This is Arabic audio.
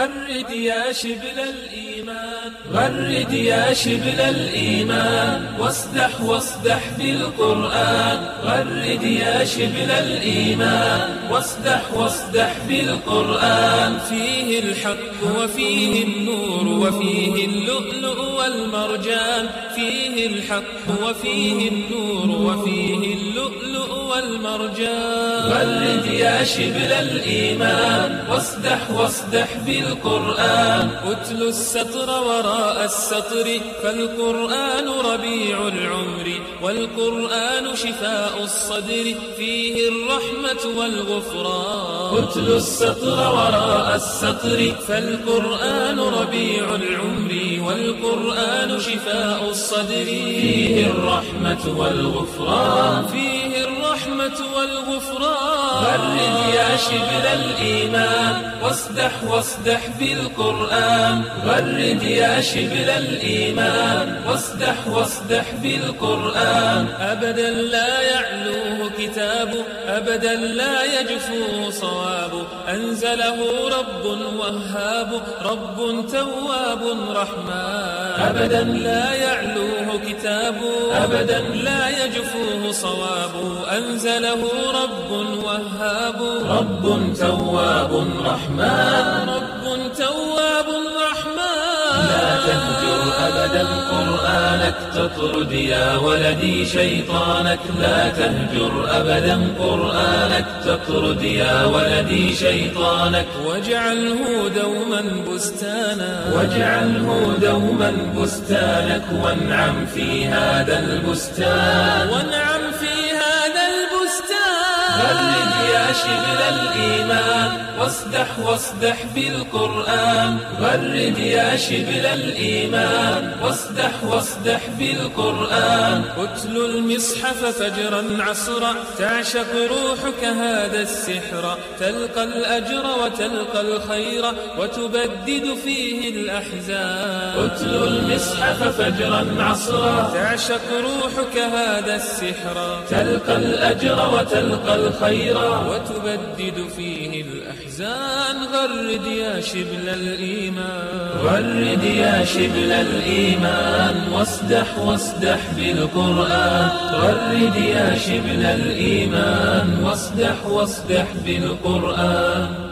غرد يا شبل الإيمان، غرد يا شبل الإيمان، واصدح بالقرآن. غرد يا شبل الإيمان، واصدح بالقرآن. فيه الحق وفيه النور وفيه اللؤلؤ والمرجان، فيه الحق وفيه النور وفيه اللؤلؤ والمرجان. غرد يا شبل الإيمان، واصدح بالقرآن. اتل السطر وراء السطر، فالقرآن ربيع العمر، والقرآن شفاء الصدر، فيه الرحمة والغفران. اتل السطر وراء السطر، فالقرآن ربيع العمر، والقرآن شفاء الصدر، فيه الرحمة والغفران. فيه الرحمة والغفران. غرد يا شبل الإيمان، واصدح بالقرآن. غرد يا شبل الإيمان، واصدح بالقرآن. أبدا لا يعلوه كتاب، أبدا لا يجفوه صواب، أنزله رب وهاب، رب تواب رحمن. أبدا لا يعلوه كتاب، أبدا لا يجفوه صواب، أنزله رب وهاب، رب تواب رحمن. رب تواب رحمن. لا تهجر أبدا قرآنك، تطرد يا ولدي شيطانك. لا تهجر أبدا قرآنك، تطرد يا ولدي شيطانك. واجعله دوما بستانا، واجعله دوما بستانك، وانعم في هذا البستان، وانعم في هذا البستان. غرد يا شبل الإيمان، واصدح بالقرآن. غرد يا شبل الإيمان، واصدح بالقرآن. اتل المصحف فجرا عصرا، تعشق روحك هذا السحر، تلقى الأجر وتلقى الخير، وتبدد فيه الأحزان. اتل المصحف فجرا عصرا، تعشق روحك هذا السحر، تلقى الأجر وتلقى الخير، وتبدد فيه الأحزان. غرد يا شبل الإيمان، غرد يا شبل الإيمان، واصدح بالقرآن. غرد يا شبل الإيمان، واصدح بالقرآن.